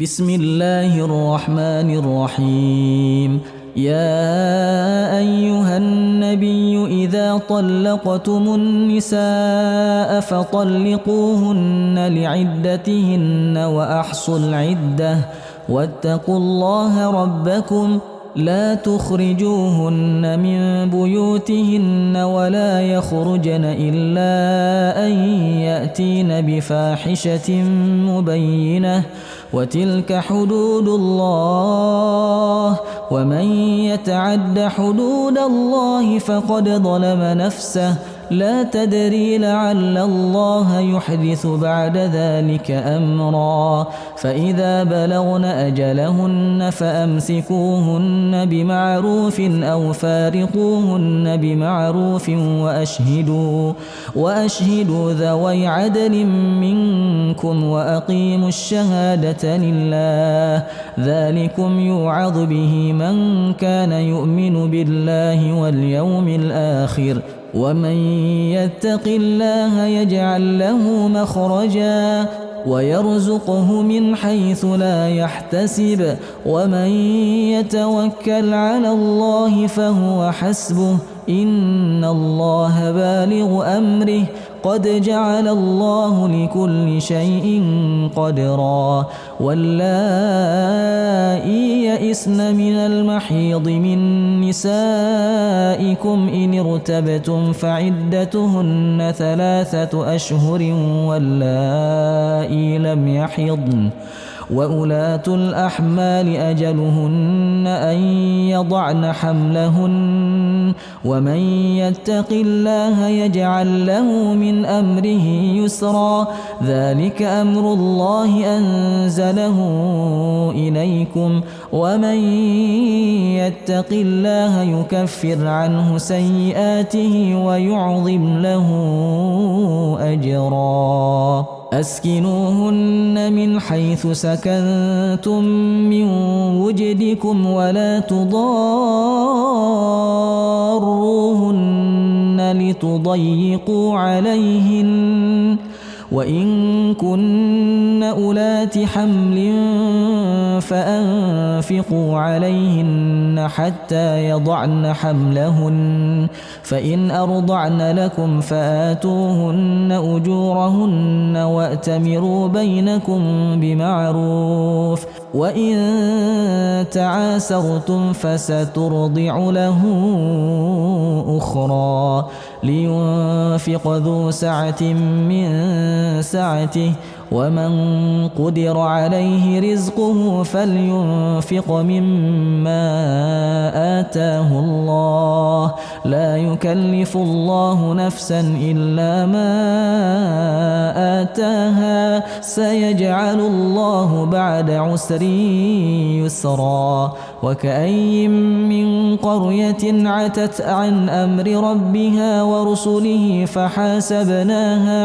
بسم الله الرحمن الرحيم. يا أيها النبي إذا طلقتم النساء فطلقوهن لعدتهن وأحصوا العدة واتقوا الله ربكم لا تخرجوهن من بيوتهن ولا يخرجن إلا أن يأتين بفاحشة مبينة وتلك حدود الله ومن يتعد حدود الله فقد ظلم نفسه لا تدري لعل الله يحدث بعد ذلك أمرا. فإذا بلغن أجلهن فأمسكوهن بمعروف أو فارقوهن بمعروف وأشهدوا ذوي عدل منكم وأقيموا الشهادة لله ذلكم يوعظ به من كان يؤمن بالله واليوم الآخر ومن يتق الله يجعل له مخرجا ويرزقه من حيث لا يحتسب ومن يتوكل على الله فهو حسبه إن الله بالغ أمره قد جعل الله لكل شيء قدرا. واللائي يئسن من المحيض من نسائكم إن ارتبتم فعدتهن 3 أشهر واللائي لم يحضن وأولاة الأحمال أجلهن أن يضعن حملهن ومن يتق الله يجعل له من أمره يسرا ذلك أمر الله أنزله إليكم ومن يتق الله يكفر عنه سيئاته ويعظم له أجرا. أسكنوهن من حيث سكنتم من وجدكم ولا تضاروهن لتضيقوا عليهن وإن كن أولات حمل فأنفقوا عليهن حتى يضعن حملهن فإن أرضعن لكم فآتوهن أجورهن وأتمروا بينكم بمعروف وإن تعاسرتم فسترضع له أخرى لينفق ذو سعة من سعته ومن قدر عليه رزقه فلينفق مما آتاه الله لا يكلف الله نفسا إلا ما آتاها سيجعل الله بعد عسر يسرا. وكأي من قرية عتت عن أمر ربها ورسله فحاسبناها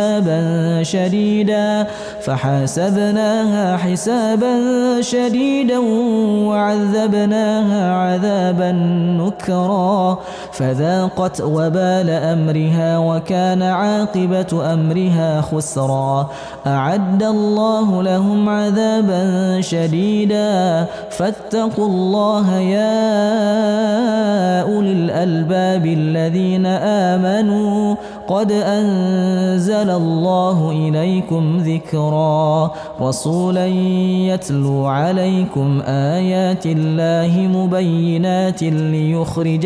حسابا شديدا وعذبناها عذابا نكرا فذاقت وبال أمرها وكان عاقبة أمرها خسرا. أعد الله لهم عذابا شديدا فاتقوا الله يا أولي الألباب الذين آمنوا قد أنزل الله إليكم ذكرا رسولا يتلو عليكم آيات الله مبينات ليخرج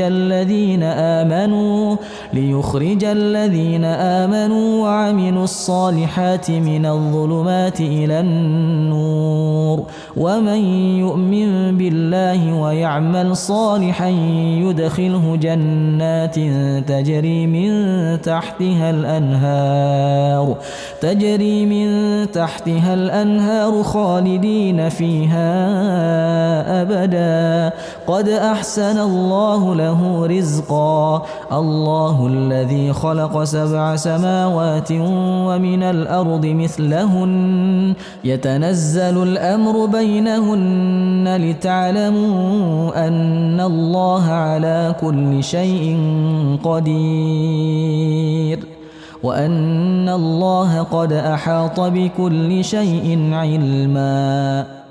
الذين آمنوا وعملوا الصالحات من الظلمات إلى النور ومن يؤمن بالله ويعمل صالحا يدخله جنات تجري من تحتها الأنهار خالدين فيها أبدا قد أحسن الله له رزقا. الله الذي خلق 7 سماوات ومن الأرض مثلهن يتنزل الأمر بينهن لتعلموا أن الله على كل شيء قدير وأن الله قد أحاط بكل شيء علما.